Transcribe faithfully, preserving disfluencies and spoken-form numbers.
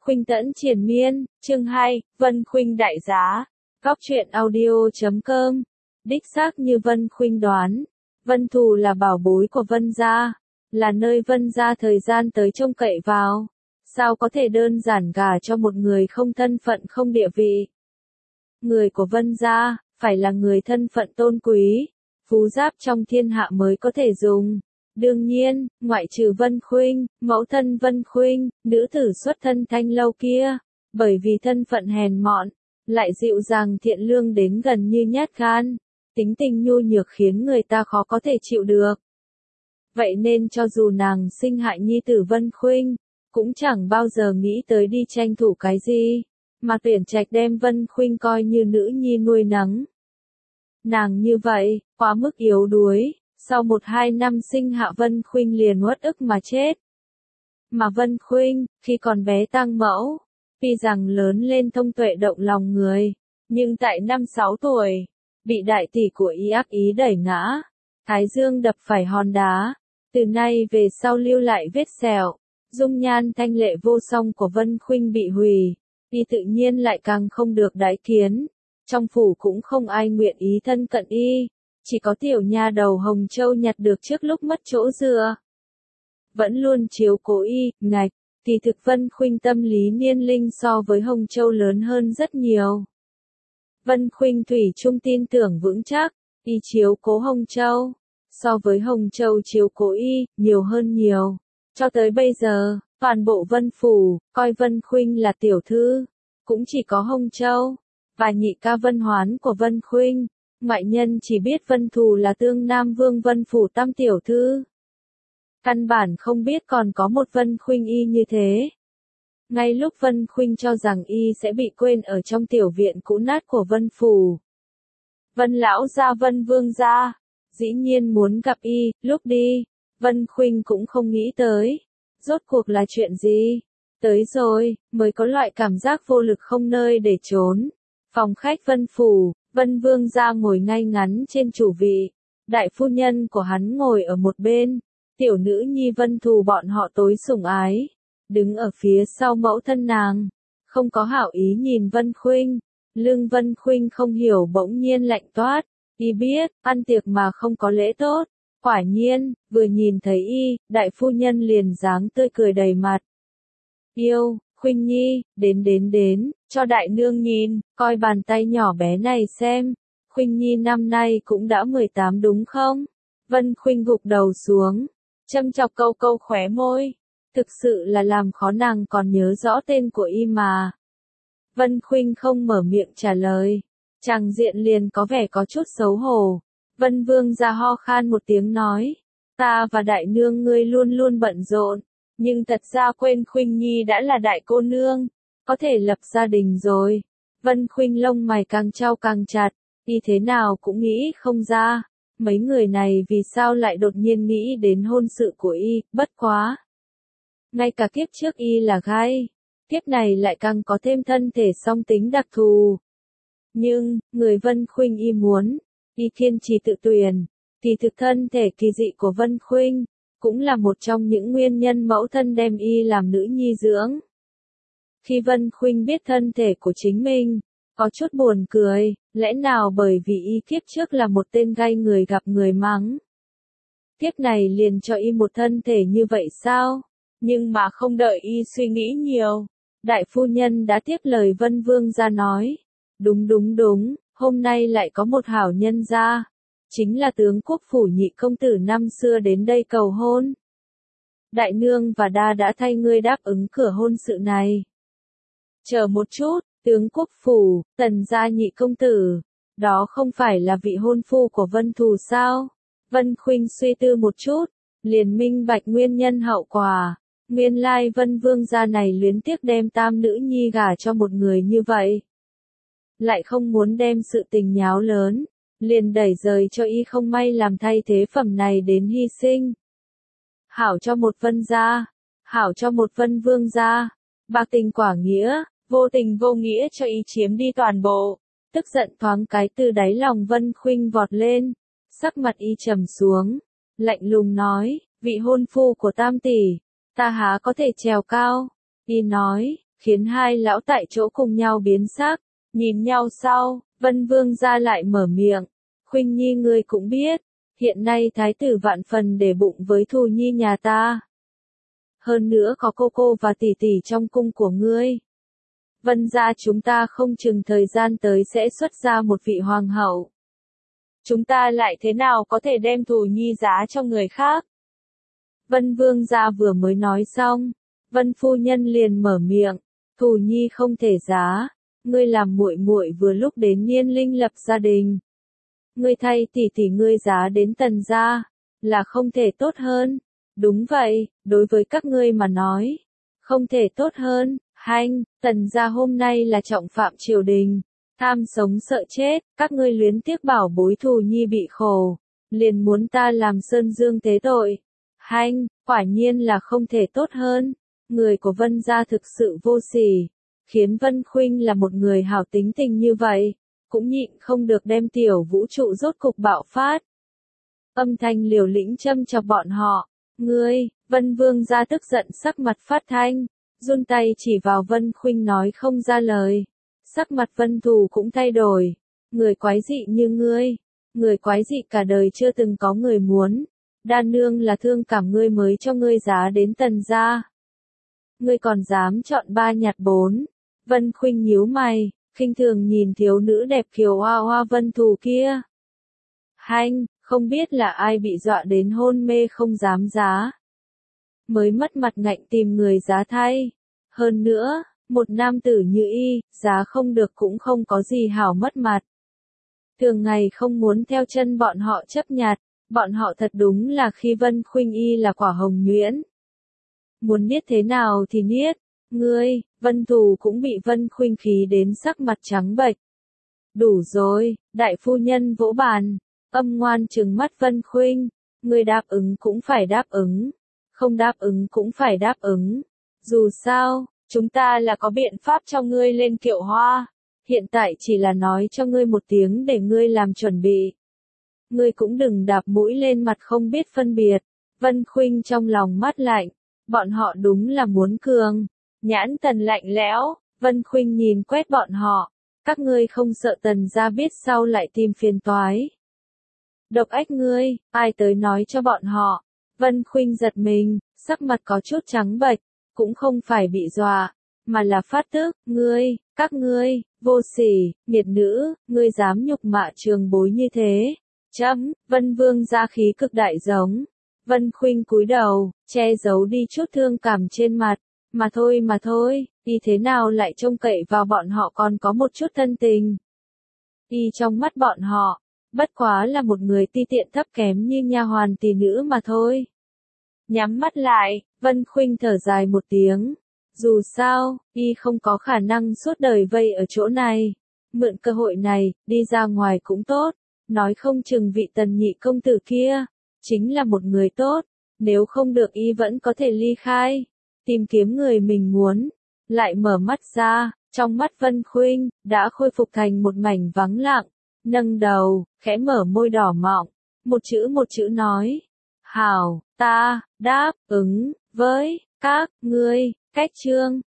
Khuynh Tẫn triền miên, chương hai, Vân Khuynh đại giá. Góc truyện audio chấm com. Đích xác như Vân Khuynh đoán, Vân Thù là bảo bối của Vân gia, là nơi Vân gia thời gian tới trông cậy vào. Sao có thể đơn giản gả cho một người không thân phận không địa vị? Người của Vân gia, phải là người thân phận tôn quý, phú giáp trong thiên hạ mới có thể dùng. Đương nhiên, ngoại trừ Vân Khuynh, mẫu thân Vân Khuynh, nữ tử xuất thân Thanh Lâu kia, bởi vì thân phận hèn mọn, lại dịu dàng thiện lương đến gần như nhát gan, tính tình nhu nhược khiến người ta khó có thể chịu được. Vậy nên cho dù nàng sinh hại nhi tử Vân Khuynh, cũng chẳng bao giờ nghĩ tới đi tranh thủ cái gì, mà tuyển trạch đem Vân Khuynh coi như nữ nhi nuôi nấng. Nàng như vậy, quá mức yếu đuối. Sau một hai năm sinh hạ Vân Khuynh liền uất ức mà chết. Mà Vân Khuynh, khi còn bé tang mẫu, tuy rằng lớn lên thông tuệ động lòng người, nhưng tại năm sáu tuổi, bị đại tỷ của y ác ý đẩy ngã, thái dương đập phải hòn đá, từ nay về sau lưu lại vết sẹo, dung nhan thanh lệ vô song của Vân Khuynh bị hủy, y tự nhiên lại càng không được đãi kiến, trong phủ cũng không ai nguyện ý thân cận y. Chỉ có tiểu nha đầu Hồng Châu nhặt được trước lúc mất chỗ dựa. Vẫn luôn chiếu cố y, ngạch, thì thực Vân Khuynh tâm lý niên linh so với Hồng Châu lớn hơn rất nhiều. Vân Khuynh thủy chung tin tưởng vững chắc, y chiếu cố Hồng Châu, so với Hồng Châu chiếu cố y, nhiều hơn nhiều. Cho tới bây giờ, toàn bộ Vân Phủ, coi Vân Khuynh là tiểu thư, cũng chỉ có Hồng Châu, và nhị ca Vân Hoán của Vân Khuynh. Ngoại nhân chỉ biết Vân Thù là tương Nam Vương Vân Phủ tam tiểu thư. Căn bản không biết còn có một Vân Khuynh y như thế. Ngay lúc Vân Khuynh cho rằng y sẽ bị quên ở trong tiểu viện cũ nát của Vân Phủ. Vân lão gia Vân Vương gia, dĩ nhiên muốn gặp y, lúc đi, Vân Khuynh cũng không nghĩ tới. Rốt cuộc là chuyện gì? Tới rồi, mới có loại cảm giác vô lực không nơi để trốn. Phòng khách Vân Phủ. Vân Vương gia ngồi ngay ngắn trên chủ vị, đại phu nhân của hắn ngồi ở một bên, tiểu nữ nhi Vân Thù bọn họ tối sủng ái, đứng ở phía sau mẫu thân nàng, không có hảo ý nhìn Vân Khuynh, lưng Vân Khuynh không hiểu bỗng nhiên lạnh toát, y biết, ăn tiệc mà không có lễ tốt, quả nhiên, vừa nhìn thấy y, đại phu nhân liền dáng tươi cười đầy mặt. Yêu, Khuynh nhi, đến đến đến, cho đại nương nhìn, coi bàn tay nhỏ bé này xem, Khuynh nhi năm nay cũng đã mười tám đúng không? Vân Khuynh gục đầu xuống, châm chọc câu câu khóe môi, thực sự là làm khó nàng còn nhớ rõ tên của y mà. Vân Khuynh không mở miệng trả lời, chàng diện liền có vẻ có chút xấu hổ. Vân Vương ra ho khan một tiếng nói, ta và đại nương ngươi luôn luôn bận rộn. Nhưng thật ra quên Khuynh nhi đã là đại cô nương, có thể lập gia đình rồi. Vân Khuynh lông mày càng trao càng chặt, y thế nào cũng nghĩ không ra, mấy người này vì sao lại đột nhiên nghĩ đến hôn sự của y, bất quá. Ngay cả kiếp trước y là gai, kiếp này lại càng có thêm thân thể song tính đặc thù. Nhưng, người Vân Khuynh y muốn, y kiên trì tự tuyển, thì thực thân thể kỳ dị của Vân Khuynh cũng là một trong những nguyên nhân mẫu thân đem y làm nữ nhi dưỡng. Khi Vân Khuynh biết thân thể của chính mình, có chút buồn cười, lẽ nào bởi vì y kiếp trước là một tên gai người gặp người mắng. Kiếp này liền cho y một thân thể như vậy sao? Nhưng mà không đợi y suy nghĩ nhiều, đại phu nhân đã tiếp lời Vân Vương ra nói. Đúng đúng đúng, hôm nay lại có một hảo nhân gia. Chính là tướng quốc phủ nhị công tử năm xưa đến đây cầu hôn. Đại nương và đa đã thay ngươi đáp ứng cửa hôn sự này. Chờ một chút, tướng quốc phủ, tần gia nhị công tử, đó không phải là vị hôn phu của Vân Thù sao? Vân Khuynh suy tư một chút, liền minh bạch nguyên nhân hậu quả. Nguyên lai Vân Vương gia này luyến tiếc đem tam nữ nhi gả cho một người như vậy. Lại không muốn đem sự tình nháo lớn. Liền đẩy rời cho y không may làm thay thế phẩm này đến hy sinh. Hảo cho một Vân gia, hảo cho một Vân Vương gia, bạc tình quả nghĩa, vô tình vô nghĩa cho y chiếm đi toàn bộ. Tức giận thoáng cái từ đáy lòng Vân Khuynh vọt lên, sắc mặt y trầm xuống, lạnh lùng nói, vị hôn phu của tam tỷ, ta há có thể trèo cao. Y nói, khiến hai lão tại chỗ cùng nhau biến sắc, nhìn nhau sau, Vân Vương gia lại mở miệng, Khuynh Nhi ngươi cũng biết, hiện nay thái tử vạn phần để bụng với Thù Nhi nhà ta. Hơn nữa có cô cô và tỷ tỷ trong cung của ngươi. Vân gia chúng ta không chừng thời gian tới sẽ xuất ra một vị hoàng hậu. Chúng ta lại thế nào có thể đem Thù Nhi giá cho người khác? Vân Vương gia vừa mới nói xong, Vân phu nhân liền mở miệng, Thù Nhi không thể giá, ngươi làm muội muội vừa lúc đến niên linh lập gia đình. Ngươi thay tỷ tỷ ngươi giá đến Tần gia, là không thể tốt hơn. Đúng vậy, đối với các ngươi mà nói, không thể tốt hơn. Hanh, Tần gia hôm nay là trọng phạm triều đình, tham sống sợ chết, các ngươi luyến tiếc bảo bối Thù Nhi bị khổ, liền muốn ta làm sơn dương tế tội. Hanh, quả nhiên là không thể tốt hơn. Người của Vân gia thực sự vô sỉ, khiến Vân Khuynh là một người hảo tính tình như vậy, cũng nhịn không được đem tiểu vũ trụ rốt cục bạo phát. Âm thanh liều lĩnh châm chọc bọn họ, ngươi, Vân Vương gia tức giận sắc mặt phát thanh, run tay chỉ vào Vân Khuynh nói không ra lời. Sắc mặt Vân Thù cũng thay đổi, người quái dị như ngươi, người quái dị cả đời chưa từng có người muốn. Đa nương là thương cảm ngươi mới cho ngươi giá đến Tần gia. Ngươi còn dám chọn ba nhặt bốn. Vân Khuynh nhíu mày, khinh thường nhìn thiếu nữ đẹp kiều hoa hoa Vân Thù kia. Hanh, không biết là ai bị dọa đến hôn mê không dám giá. Mới mất mặt ngạnh tìm người giá thay. Hơn nữa, một nam tử như y, giá không được cũng không có gì hảo mất mặt. Thường ngày không muốn theo chân bọn họ chấp nhặt, bọn họ thật đúng là khi Vân Khuynh y là quả hồng nhuyễn. Muốn niết thế nào thì niết, ngươi, Vân Thù cũng bị Vân Khuynh khí đến sắc mặt trắng bệch. Đủ rồi, đại phu nhân vỗ bàn, âm ngoan trừng mắt Vân Khuynh, ngươi đáp ứng cũng phải đáp ứng, không đáp ứng cũng phải đáp ứng. Dù sao, chúng ta là có biện pháp cho ngươi lên kiệu hoa, hiện tại chỉ là nói cho ngươi một tiếng để ngươi làm chuẩn bị. Ngươi cũng đừng đạp mũi lên mặt không biết phân biệt. Vân Khuynh trong lòng mát lạnh, bọn họ đúng là muốn cường. Nhãn Tần lạnh lẽo, Vân Khuynh nhìn quét bọn họ, các ngươi không sợ Tần gia biết sau lại tìm phiền toái. Độc ách ngươi, ai tới nói cho bọn họ. Vân Khuynh giật mình, sắc mặt có chút trắng bệch, cũng không phải bị dọa, mà là phát tức, ngươi, các ngươi, vô sỉ, nghiệt nữ, ngươi dám nhục mạ trường bối như thế. Chấm, Vân Vương gia khí cực đại giống. Vân Khuynh cúi đầu, che giấu đi chút thương cảm trên mặt. Mà thôi mà thôi, y thế nào lại trông cậy vào bọn họ còn có một chút thân tình. Y trong mắt bọn họ, bất quá là một người ti tiện thấp kém như nha hoàn tỷ nữ mà thôi. Nhắm mắt lại, Vân Khuynh thở dài một tiếng. Dù sao, y không có khả năng suốt đời vây ở chỗ này. Mượn cơ hội này, đi ra ngoài cũng tốt. Nói không chừng vị Tần nhị công tử kia, chính là một người tốt. Nếu không được y vẫn có thể ly khai, tìm kiếm người mình muốn. Lại mở mắt ra, trong mắt Vân Khuynh, đã khôi phục thành một mảnh vắng lặng. Nâng đầu, khẽ mở môi đỏ mọng, một chữ một chữ nói. Hảo, ta, đáp, ứng, với, các, ngươi, cách chương.